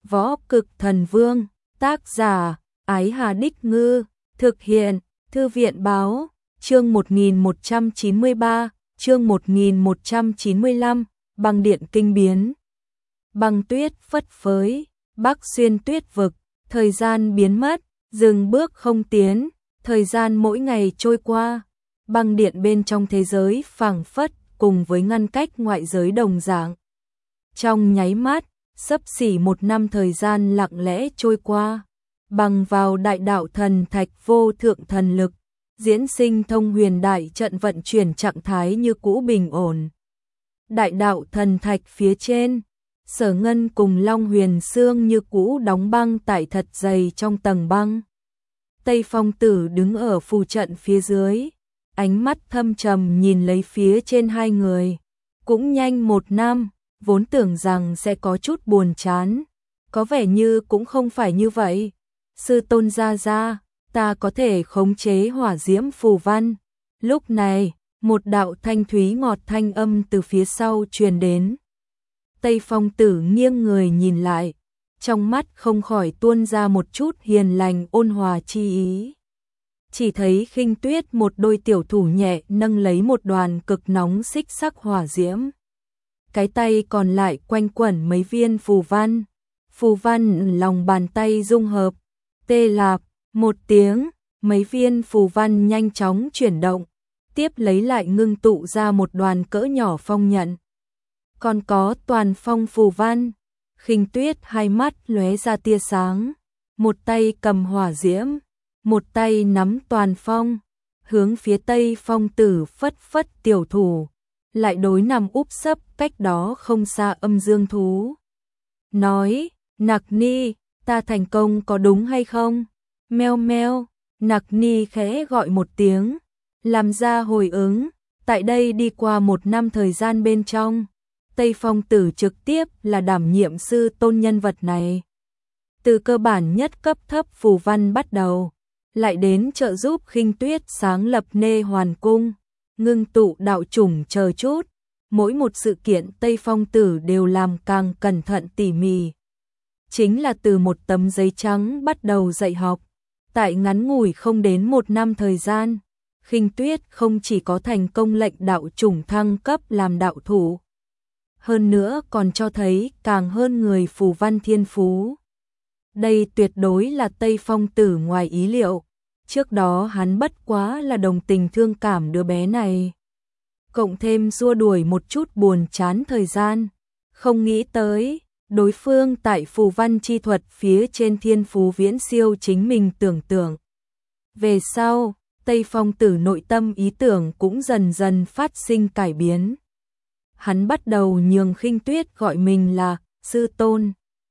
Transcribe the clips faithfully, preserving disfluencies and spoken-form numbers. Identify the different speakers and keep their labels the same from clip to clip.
Speaker 1: Võ Cực Thần Vương, tác giả, Ái Hà Đích Ngư, thực hiện, Thư viện Báo, chương một nghìn một trăm chín mươi ba, chương một nghìn một trăm chín mươi lăm, băng điện kinh biến. Băng tuyết phất phới, bắc xuyên tuyết vực, thời gian biến mất, dừng bước không tiến, thời gian mỗi ngày trôi qua, băng điện bên trong thế giới phảng phất cùng với ngăn cách ngoại giới đồng dạng. Trong nháy mắt, xấp xỉ một năm thời gian lặng lẽ trôi qua, bằng vào đại đạo thần thạch vô thượng thần lực, diễn sinh thông huyền đại trận vận chuyển trạng thái như cũ bình ổn. Đại đạo thần thạch phía trên, Sở Ngân cùng Long Huyền Xương như cũ đóng băng tại thật dày trong tầng băng. Tây Phong Tử đứng ở phù trận phía dưới, ánh mắt thâm trầm nhìn lấy phía trên hai người. Cũng nhanh một năm, vốn tưởng rằng sẽ có chút buồn chán, có vẻ như cũng không phải như vậy. Sư tôn gia gia, ta có thể khống chế hỏa diễm phù văn. Lúc này, một đạo thanh thúy ngọt thanh âm từ phía sau truyền đến. Tây Phong Tử nghiêng người nhìn lại, trong mắt không khỏi tuôn ra một chút hiền lành ôn hòa chi ý. Chỉ thấy Khinh Tuyết một đôi tiểu thủ nhẹ nâng lấy một đoàn cực nóng xích sắc hỏa diễm. Cái tay còn lại quanh quẩn mấy viên phù văn. Phù văn lòng bàn tay dung hợp, tê lạp, một tiếng, mấy viên phù văn nhanh chóng chuyển động, tiếp lấy lại ngưng tụ ra một đoàn cỡ nhỏ phong nhận. Còn có toàn phong phù văn. Khinh Tuyết hai mắt lóe ra tia sáng, một tay cầm hỏa diễm, một tay nắm toàn phong, hướng phía Tây Phong Tử phất phất tiểu thủ, lại đối nằm úp sấp cách đó không xa Âm Dương thú. Nói, Nặc Ni, ta thành công có đúng hay không? Meo meo, Nặc Ni khẽ gọi một tiếng, làm ra hồi ứng. Tại đây đi qua một năm thời gian bên trong, Tây Phong Tử trực tiếp là đảm nhiệm sư tôn nhân vật này. Từ cơ bản nhất cấp thấp phù văn bắt đầu, lại đến trợ giúp Khinh Tuyết sáng lập Nê Hoàn Cung, ngưng tụ đạo chủng chờ chút, mỗi một sự kiện Tây Phong Tử đều làm càng cẩn thận tỉ mỉ. Chính là từ một tấm giấy trắng bắt đầu dạy học, tại ngắn ngủi không đến một năm thời gian, Khinh Tuyết không chỉ có thành công lệnh đạo chủng thăng cấp làm đạo thủ, hơn nữa còn cho thấy càng hơn người phù văn thiên phú. Đây tuyệt đối là Tây Phong Tử ngoài ý liệu, trước đó hắn bất quá là đồng tình thương cảm đứa bé này, cộng thêm xua đuổi một chút buồn chán thời gian, không nghĩ tới đối phương tại phù văn chi thuật phía trên thiên phú viễn siêu chính mình tưởng tượng. Về sau, Tây Phong Tử nội tâm ý tưởng cũng dần dần phát sinh cải biến. Hắn bắt đầu nhường Khinh Tuyết gọi mình là sư tôn,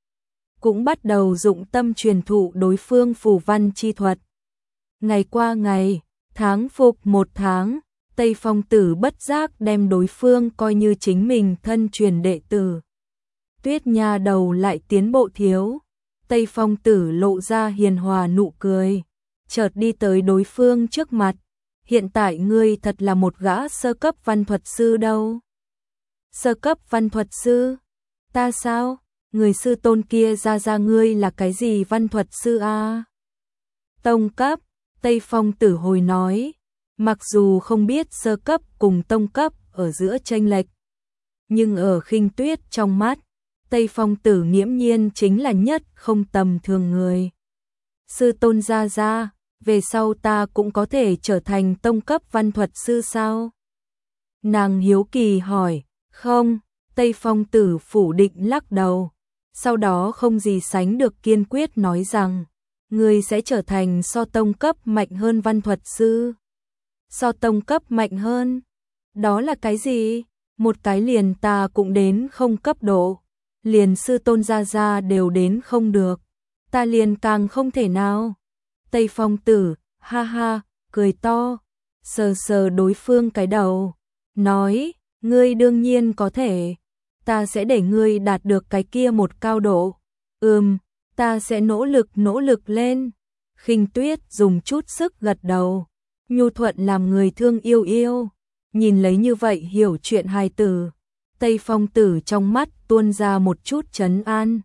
Speaker 1: cũng bắt đầu dụng tâm truyền thụ đối phương phù văn chi thuật. Ngày qua ngày, tháng phục một tháng, Tây Phong Tử bất giác đem đối phương coi như chính mình thân truyền đệ tử. Tuyết nha đầu lại tiến bộ thiếu. Tây Phong Tử lộ ra hiền hòa nụ cười, chợt đi tới đối phương trước mặt. Hiện tại ngươi thật là một gã sơ cấp văn thuật sư đâu. Sơ cấp văn thuật sư? Ta sao? Người sư tôn kia ra ra ngươi là cái gì văn thuật sư a? À? Tông cấp, Tây Phong Tử hồi nói, mặc dù không biết sơ cấp cùng tông cấp ở giữa chênh lệch, nhưng ở Khinh Tuyết trong mắt, Tây Phong Tử nghiễm nhiên chính là nhất không tầm thường người. Sư tôn gia gia, về sau ta cũng có thể trở thành tông cấp văn thuật sư sao? Nàng hiếu kỳ hỏi. Không, Tây Phong Tử phủ định lắc đầu, sau đó không gì sánh được kiên quyết nói rằng, ngươi sẽ trở thành so tông cấp mạnh hơn văn thuật sư. So tông cấp mạnh hơn? Đó là cái gì? Một cái liền ta cũng đến không cấp độ, liền sư tôn gia gia đều đến không được, ta liền càng không thể nào. Tây Phong Tử, ha ha, cười to, sờ sờ đối phương cái đầu, nói, ngươi đương nhiên có thể, ta sẽ để ngươi đạt được cái kia một cao độ. Ừm, ta sẽ nỗ lực nỗ lực lên. Khinh Tuyết dùng chút sức gật đầu, nhu thuận làm người thương yêu yêu. Nhìn lấy như vậy hiểu chuyện hài tử, Tây Phong Tử trong mắt tuôn ra một chút trấn an.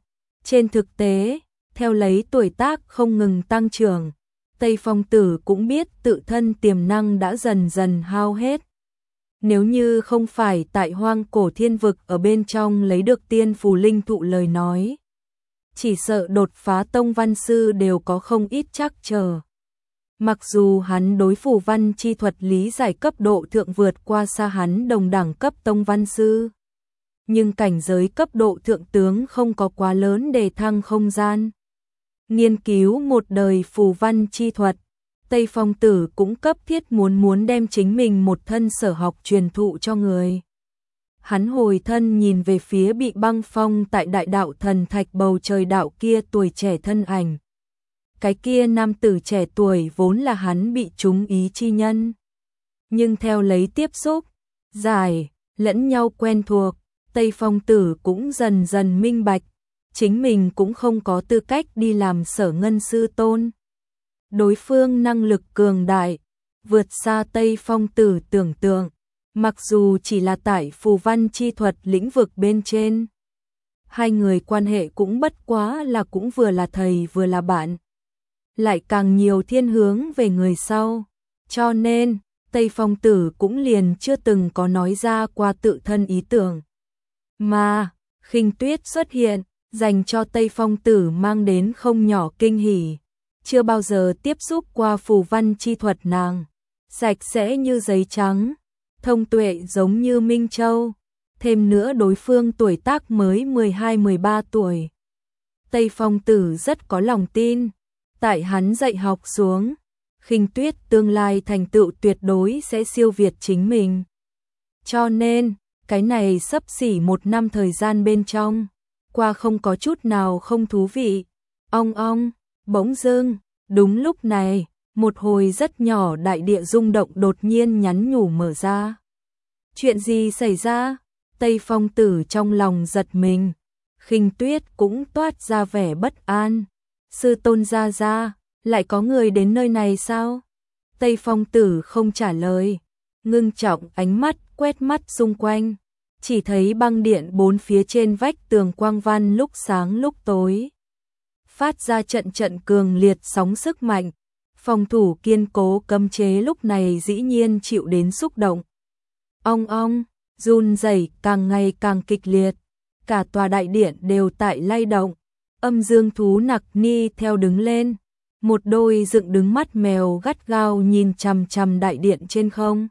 Speaker 1: Trên thực tế, theo lấy tuổi tác không ngừng tăng trưởng, Tây Phong Tử cũng biết tự thân tiềm năng đã dần dần hao hết. Nếu như không phải tại Hoang Cổ Thiên Vực ở bên trong lấy được tiên phù linh thụ lời nói, chỉ sợ đột phá tông văn sư đều có không ít trắc trở. Mặc dù hắn đối phù văn chi thuật lý giải cấp độ thượng vượt qua xa hắn đồng đẳng cấp tông văn sư, nhưng cảnh giới cấp độ thượng tướng không có quá lớn để thăng không gian. Nghiên cứu một đời phù văn chi thuật, Tây Phong Tử cũng cấp thiết muốn muốn đem chính mình một thân sở học truyền thụ cho người. Hắn hồi thân nhìn về phía bị băng phong tại đại đạo thần thạch bầu trời đạo kia tuổi trẻ thân ảnh. Cái kia nam tử trẻ tuổi vốn là hắn bị trúng ý chi nhân. Nhưng theo lấy tiếp xúc, giải, lẫn nhau quen thuộc, Tây Phong Tử cũng dần dần minh bạch, chính mình cũng không có tư cách đi làm Sở Ngân sư tôn. Đối phương năng lực cường đại, vượt xa Tây Phong Tử tưởng tượng, mặc dù chỉ là tại phù văn chi thuật lĩnh vực bên trên. Hai người quan hệ cũng bất quá là cũng vừa là thầy vừa là bạn, lại càng nhiều thiên hướng về người sau, cho nên Tây Phong Tử cũng liền chưa từng có nói ra qua tự thân ý tưởng. Mà, Khinh Tuyết xuất hiện, dành cho Tây Phong Tử mang đến không nhỏ kinh hỉ. Chưa bao giờ tiếp xúc qua phù văn chi thuật nàng, sạch sẽ như giấy trắng, thông tuệ giống như Minh Châu, thêm nữa đối phương tuổi tác mới mười hai mười ba tuổi. Tây Phong Tử rất có lòng tin, tại hắn dạy học xuống, Khinh Tuyết tương lai thành tựu tuyệt đối sẽ siêu việt chính mình. Cho nên, cái này xấp xỉ một năm thời gian bên trong, qua không có chút nào không thú vị. Ong ong, bỗng dưng, đúng lúc này, một hồi rất nhỏ đại địa rung động đột nhiên nhắn nhủ mở ra. Chuyện gì xảy ra? Tây Phong Tử trong lòng giật mình, Khinh Tuyết cũng toát ra vẻ bất an. Sư tôn gia gia, lại có người đến nơi này sao? Tây Phong Tử không trả lời, ngưng trọng ánh mắt quét mắt xung quanh, chỉ thấy băng điện bốn phía trên vách tường quang văn lúc sáng lúc tối, phát ra trận trận cường liệt sóng sức mạnh. Phòng thủ kiên cố cấm chế lúc này dĩ nhiên chịu đến xúc động. Ong ong, run rẩy càng ngày càng kịch liệt, cả tòa đại điện đều tại lay động. Âm dương thú Nặc Ni theo đứng lên, một đôi dựng đứng mắt mèo gắt gao nhìn chằm chằm đại điện trên không.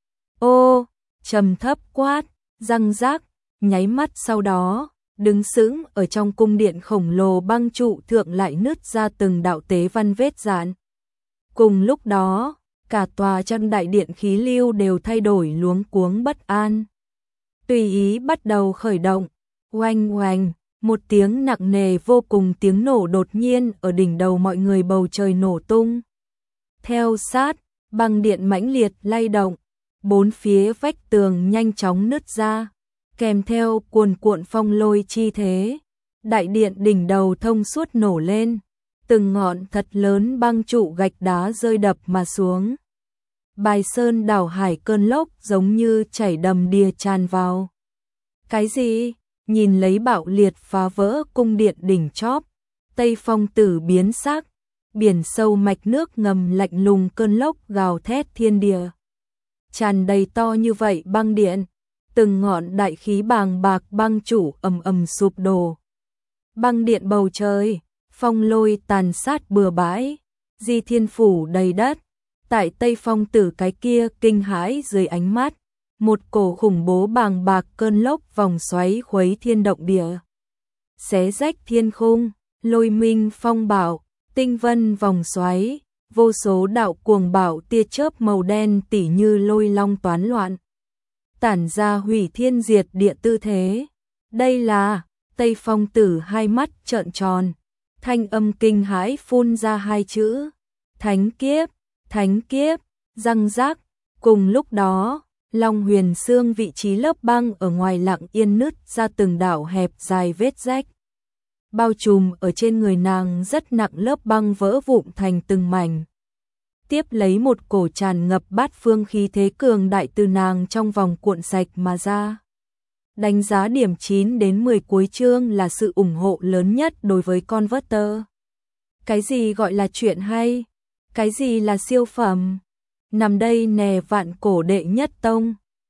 Speaker 1: Ô, trầm thấp quát, răng rác, nháy mắt sau đó, đứng sững ở trong cung điện khổng lồ băng trụ thượng lại nứt ra từng đạo tế văn vết dạn. Cùng lúc đó, cả tòa trong đại điện khí lưu đều thay đổi luống cuống bất an. Tùy ý bắt đầu khởi động, oanh oanh, một tiếng nặng nề vô cùng tiếng nổ đột nhiên ở đỉnh đầu mọi người bầu trời nổ tung. Theo sát, băng điện mãnh liệt lay động, bốn phía vách tường nhanh chóng nứt ra, kèm theo cuồn cuộn phong lôi chi thế. Đại điện đỉnh đầu thông suốt nổ lên, từng ngọn thật lớn băng trụ gạch đá rơi đập mà xuống. Bài sơn đảo hải cơn lốc giống như chảy đầm đìa tràn vào. Cái gì? Nhìn lấy bạo liệt phá vỡ cung điện đỉnh chóp, Tây Phong Tử biến sắc, biển sâu mạch nước ngầm lạnh lùng cơn lốc gào thét thiên địa. Tràn đầy to như vậy băng điện, từng ngọn đại khí bàng bạc băng trụ ầm ầm sụp đổ. Băng điện bầu trời, phong lôi tàn sát bừa bãi, di thiên phủ đầy đất. Tại Tây Phong Tử cái kia kinh hãi dưới ánh mắt, một cổ khủng bố bàng bạc cơn lốc vòng xoáy khuấy thiên động địa, xé rách thiên khung, lôi minh phong bạo, tinh vân vòng xoáy, vô số đạo cuồng bạo tia chớp màu đen tỉ như lôi long toán loạn, tản ra hủy thiên diệt địa tư thế. Đây là, Tây Phong Tử hai mắt trợn tròn, thanh âm kinh hãi phun ra hai chữ, thánh kiếp, thánh kiếp, răng rác. Cùng lúc đó, Long Huyền Xương vị trí lớp băng ở ngoài lặng yên nứt ra từng đảo hẹp dài vết rách. Bao trùm ở trên người nàng rất nặng lớp băng vỡ vụn thành từng mảnh. Tiếp lấy một cổ tràn ngập bát phương khí thế cường đại từ nàng trong vòng cuộn sạch mà ra. Đánh giá điểm chín đến mười cuối chương là sự ủng hộ lớn nhất đối với Converter. Cái gì gọi là chuyện hay? Cái gì là siêu phẩm? Nằm đây nè vạn cổ đệ nhất tông.